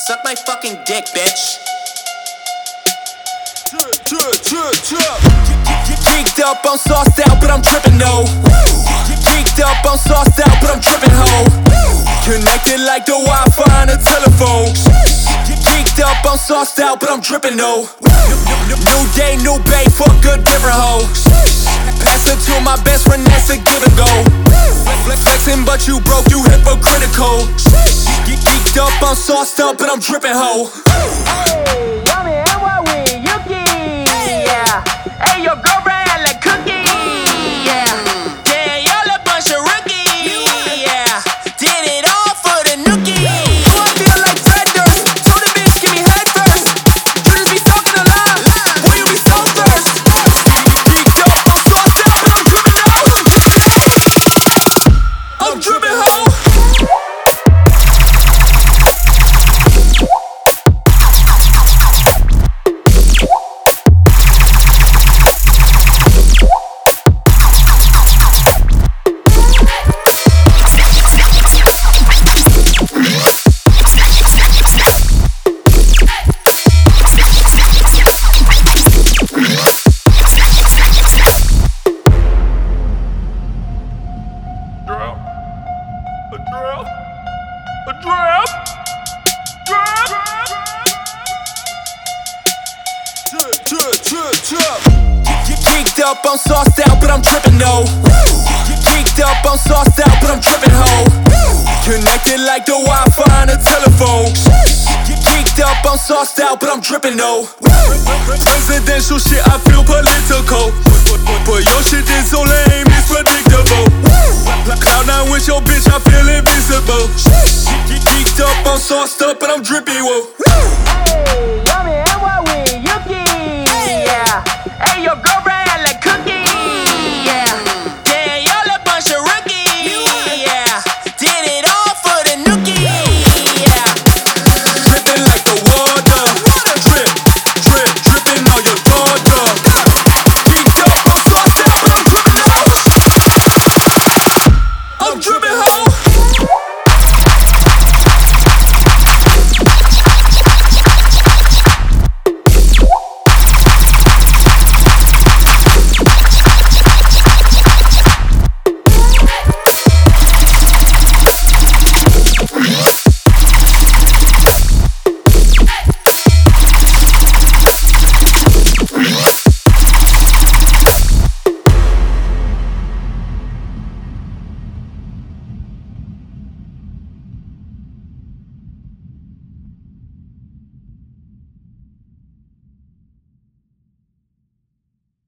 Suck my fucking dick, bitch. Geeked up, I'm sauced out, but I'm trippin' no. Geeked up, I'm sauced out, but I'm trippin' ho. Connected like the Wi-Fi on a telephone. Geeked up, I'm sauced out, but I'm drippin' no. New day, new bay, fuck a different hoe. Pass it to my best friend, that's a give and go. Flexing, but you broke, you hypocritical. Geeked up, I'm sauced up, but I'm drippin' ho. Hey, your girlfriend like cookie, yeah. Damn, y'all a bunch of rookies, yeah. Did it all for the nookie. Do I feel like Fred Durst? Told the bitch, give me head first. You just be talking a lot, boy, you be so thirst. Geeked up, I'm sauced out, but I'm drippin' ho. I'm drippin' ho. Geeked up, I'm sauced out, but I'm drippin' no. Geeked up, I'm sauced out, but I'm drippin' ho. Connected like the Wi-Fi on a telephone. Geeked up, I'm sauced out, but I'm drippin' no. Presidential shit, I feel political. But your shit is so lame, it's predictable. Cloud9 with your bitch, I feel invisible. Geeked up, I'm sauced up, but I'm drippin'.